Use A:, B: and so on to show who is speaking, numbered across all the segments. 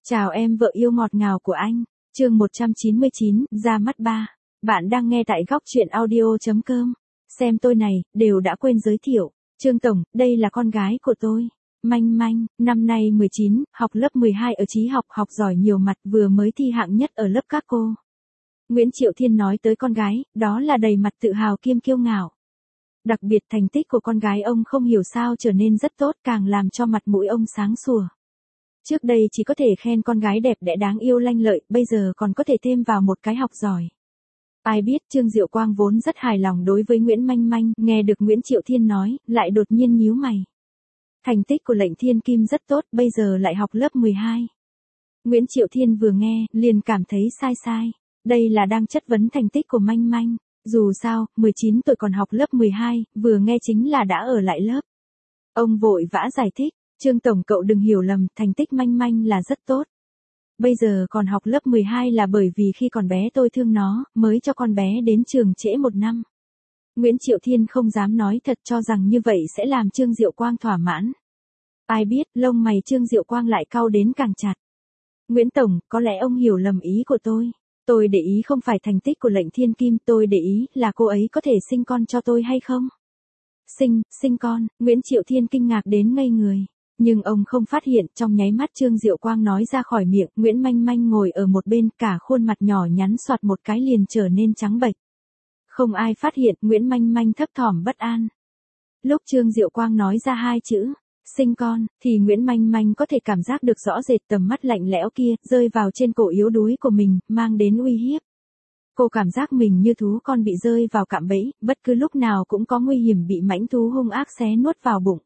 A: Chào em vợ yêu ngọt ngào của anh. Chương 199, ra mắt ba. Bạn đang nghe tại góc truyện audio.com. Xem tôi này, đều đã quên giới thiệu. Trương Tổng, đây là con gái của tôi. Manh Manh, năm nay 19, học lớp 12 ở Chí học, học giỏi nhiều mặt, vừa mới thi hạng nhất ở lớp các cô. Nguyễn Triệu Thiên nói tới con gái, đó là đầy mặt tự hào kiêm kiêu ngạo. Đặc biệt thành tích của con gái ông không hiểu sao trở nên rất tốt, càng làm cho mặt mũi ông sáng sủa. Trước đây chỉ có thể khen con gái đẹp đẽ đáng yêu lanh lợi, bây giờ còn có thể thêm vào một cái học giỏi. Ai biết Trương Diệu Quang vốn rất hài lòng đối với Nguyễn Manh Manh, nghe được Nguyễn Triệu Thiên nói, lại đột nhiên nhíu mày. Thành tích của Lệnh Thiên Kim rất tốt, bây giờ lại học lớp 12. Nguyễn Triệu Thiên vừa nghe, liền cảm thấy sai. Đây là đang chất vấn thành tích của Manh Manh. Dù sao, 19 tuổi còn học lớp 12, vừa nghe chính là đã ở lại lớp. Ông vội vã giải thích. Trương Tổng cậu đừng hiểu lầm, thành tích Manh Manh là rất tốt. Bây giờ còn học lớp 12 là bởi vì khi còn bé tôi thương nó, mới cho con bé đến trường trễ 1 năm. Nguyễn Triệu Thiên không dám nói thật, cho rằng như vậy sẽ làm Trương Diệu Quang thỏa mãn. Ai biết, lông mày Trương Diệu Quang lại cau đến càng chặt. Nguyễn Tổng, có lẽ ông hiểu lầm ý của tôi. Tôi để ý không phải thành tích của Lệnh Thiên Kim, tôi để ý là cô ấy có thể sinh con cho tôi hay không? Sinh con, Nguyễn Triệu Thiên kinh ngạc đến ngây người. Nhưng ông không phát hiện, trong nháy mắt Trương Diệu Quang nói ra khỏi miệng, Nguyễn Manh Manh ngồi ở một bên, cả khuôn mặt nhỏ nhắn xoạt một cái liền trở nên trắng bệch. Không ai phát hiện, Nguyễn Manh Manh thấp thỏm bất an. Lúc Trương Diệu Quang nói ra 2 chữ, sinh con, thì Nguyễn Manh Manh có thể cảm giác được rõ rệt tầm mắt lạnh lẽo kia, rơi vào trên cổ yếu đuối của mình, mang đến uy hiếp. Cô cảm giác mình như thú con bị rơi vào cạm bẫy, bất cứ lúc nào cũng có nguy hiểm bị mãnh thú hung ác xé nuốt vào bụng.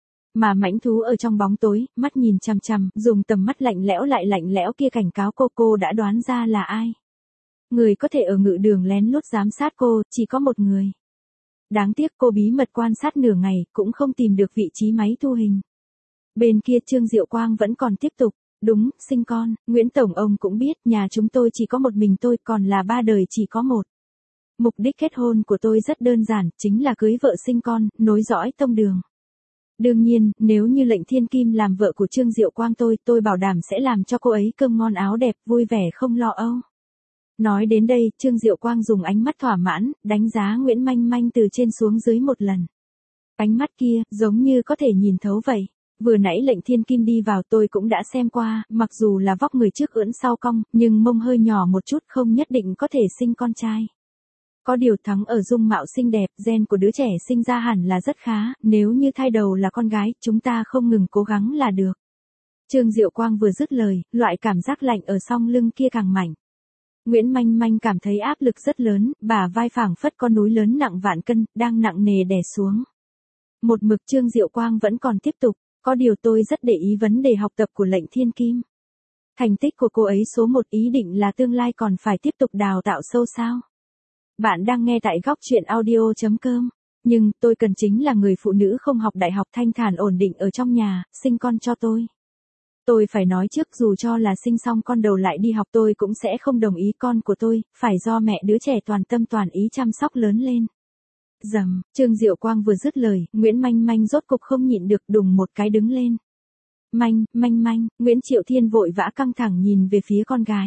A: Mà mãnh thú ở trong bóng tối, mắt nhìn chằm chằm, dùng tầm mắt lạnh lẽo kia cảnh cáo cô đã đoán ra là ai. Người có thể ở ngự đường lén lút giám sát cô, chỉ có một người. Đáng tiếc cô bí mật quan sát nửa ngày, cũng không tìm được vị trí máy thu hình. Bên kia Trương Diệu Quang vẫn còn tiếp tục, đúng, sinh con, Nguyễn Tổng ông cũng biết, nhà chúng tôi chỉ có một mình tôi, còn là 3 đời chỉ có một. Mục đích kết hôn của tôi rất đơn giản, chính là cưới vợ sinh con, nối dõi tông đường. Đương nhiên, nếu như Lệnh Thiên Kim làm vợ của Trương Diệu Quang tôi bảo đảm sẽ làm cho cô ấy cơm ngon áo đẹp, vui vẻ không lo âu. Nói đến đây, Trương Diệu Quang dùng ánh mắt thỏa mãn, đánh giá Nguyễn Manh Manh từ trên xuống dưới một lần. Ánh mắt kia, giống như có thể nhìn thấu vậy. Vừa nãy Lệnh Thiên Kim đi vào tôi cũng đã xem qua, mặc dù là vóc người trước ưỡn sau cong, nhưng mông hơi nhỏ một chút không nhất định có thể sinh con trai. Có điều thắng ở dung mạo xinh đẹp, gen của đứa trẻ sinh ra hẳn là rất khá, nếu như thai đầu là con gái, chúng ta không ngừng cố gắng là được. Trương Diệu Quang vừa dứt lời, loại cảm giác lạnh ở song lưng kia càng mạnh. Nguyễn Manh Manh cảm thấy áp lực rất lớn, bả vai phảng phất con núi lớn nặng vạn cân, đang nặng nề đè xuống. Một mực Trương Diệu Quang vẫn còn tiếp tục, có điều tôi rất để ý vấn đề học tập của Lệnh Thiên Kim. Thành tích của cô ấy số 1, ý định là tương lai còn phải tiếp tục đào tạo sâu sao? Bạn đang nghe tại góc truyện audio.com. Nhưng, tôi cần chính là người phụ nữ không học đại học thanh thản ổn định ở trong nhà, sinh con cho tôi. Tôi phải nói trước dù cho là sinh xong con đầu lại đi học tôi cũng sẽ không đồng ý con của tôi, phải do mẹ đứa trẻ toàn tâm toàn ý chăm sóc lớn lên. Rầm, Trương Diệu Quang vừa dứt lời, Nguyễn Manh Manh rốt cục không nhịn được đùng một cái đứng lên. Manh, Nguyễn Triệu Thiên vội vã căng thẳng nhìn về phía con gái.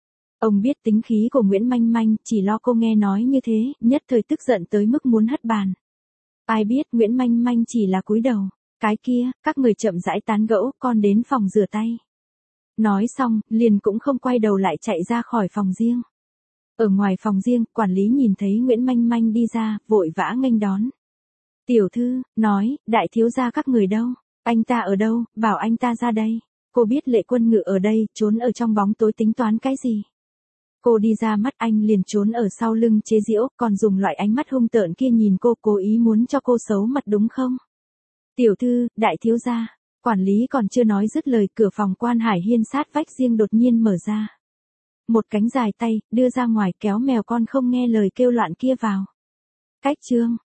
A: Ông biết tính khí của Nguyễn Manh Manh, chỉ lo cô nghe nói như thế, nhất thời tức giận tới mức muốn hất bàn. Ai biết Nguyễn Manh Manh chỉ là cúi đầu. Cái kia, các người chậm rãi tán gẫu, con đến phòng rửa tay. Nói xong, liền cũng không quay đầu lại chạy ra khỏi phòng riêng. Ở ngoài phòng riêng, quản lý nhìn thấy Nguyễn Manh Manh đi ra, vội vã nghênh đón. Tiểu thư, nói, đại thiếu gia các người đâu? Anh ta ở đâu, bảo anh ta ra đây. Cô biết Lệ Quân Ngự ở đây, trốn ở trong bóng tối tính toán cái gì? Cô đi ra mắt anh liền trốn ở sau lưng chế giễu, còn dùng loại ánh mắt hung tợn kia nhìn cô, cố ý muốn cho cô xấu mặt đúng không? Tiểu thư, đại thiếu gia, quản lý còn chưa nói dứt lời, cửa phòng Quan Hải Hiên sát vách riêng đột nhiên mở ra. Một cánh dài tay, đưa ra ngoài kéo mèo con không nghe lời kêu loạn kia vào. Cách chương,